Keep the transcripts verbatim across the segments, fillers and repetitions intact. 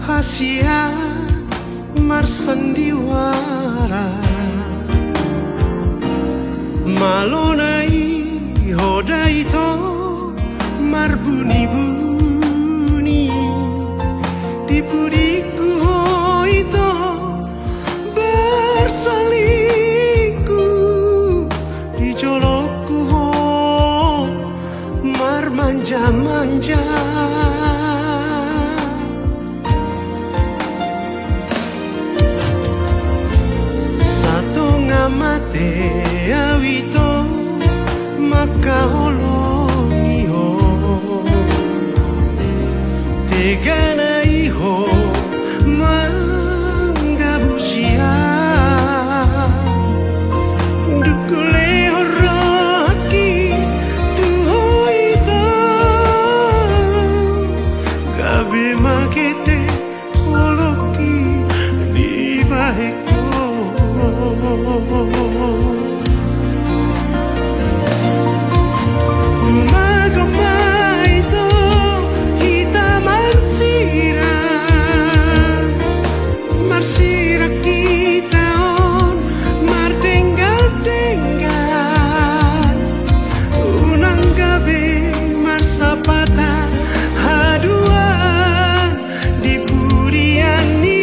rahasia marsandiwara malonai hodaito marbuni-buni di budiku hoito berselingkuh di jolokku ho marmanja-manja mate awito maka holongi ho tegana iho manggabusia dukule horaki tuhoito gabe makete holoki di baheko Magamaito kita marsira marsira kita on mardenggal-denggal unang gabi marsapata haduan di burian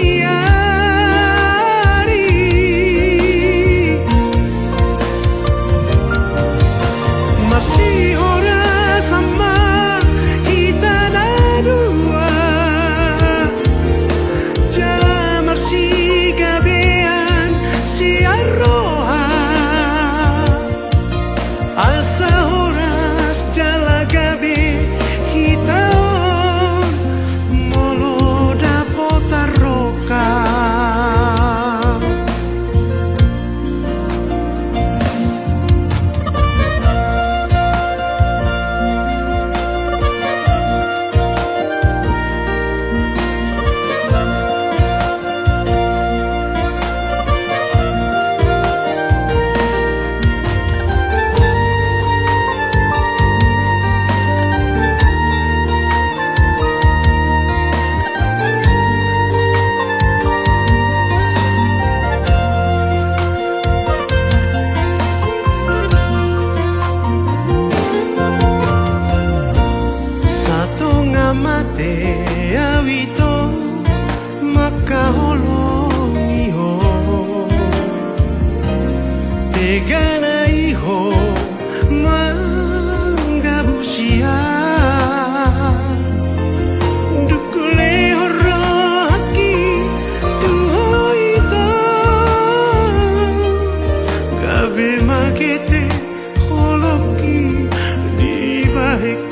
mate awito maka holongi ho tegana iho manggabusia dukule horaki tuhoito gabe makete holoki di baheko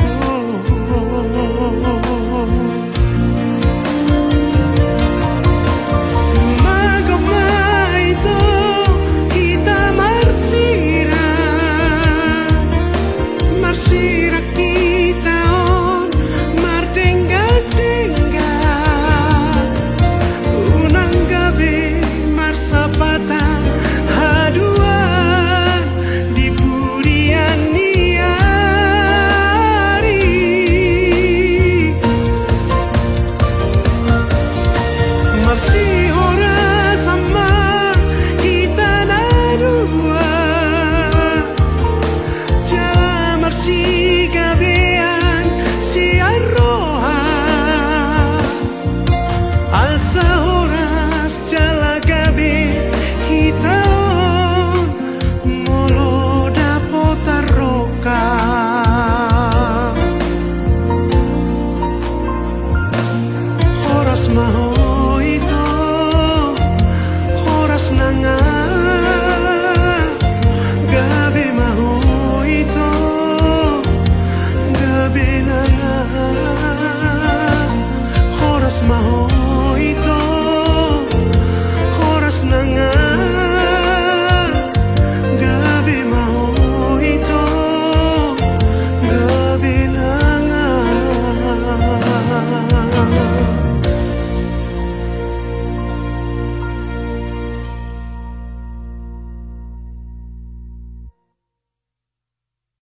my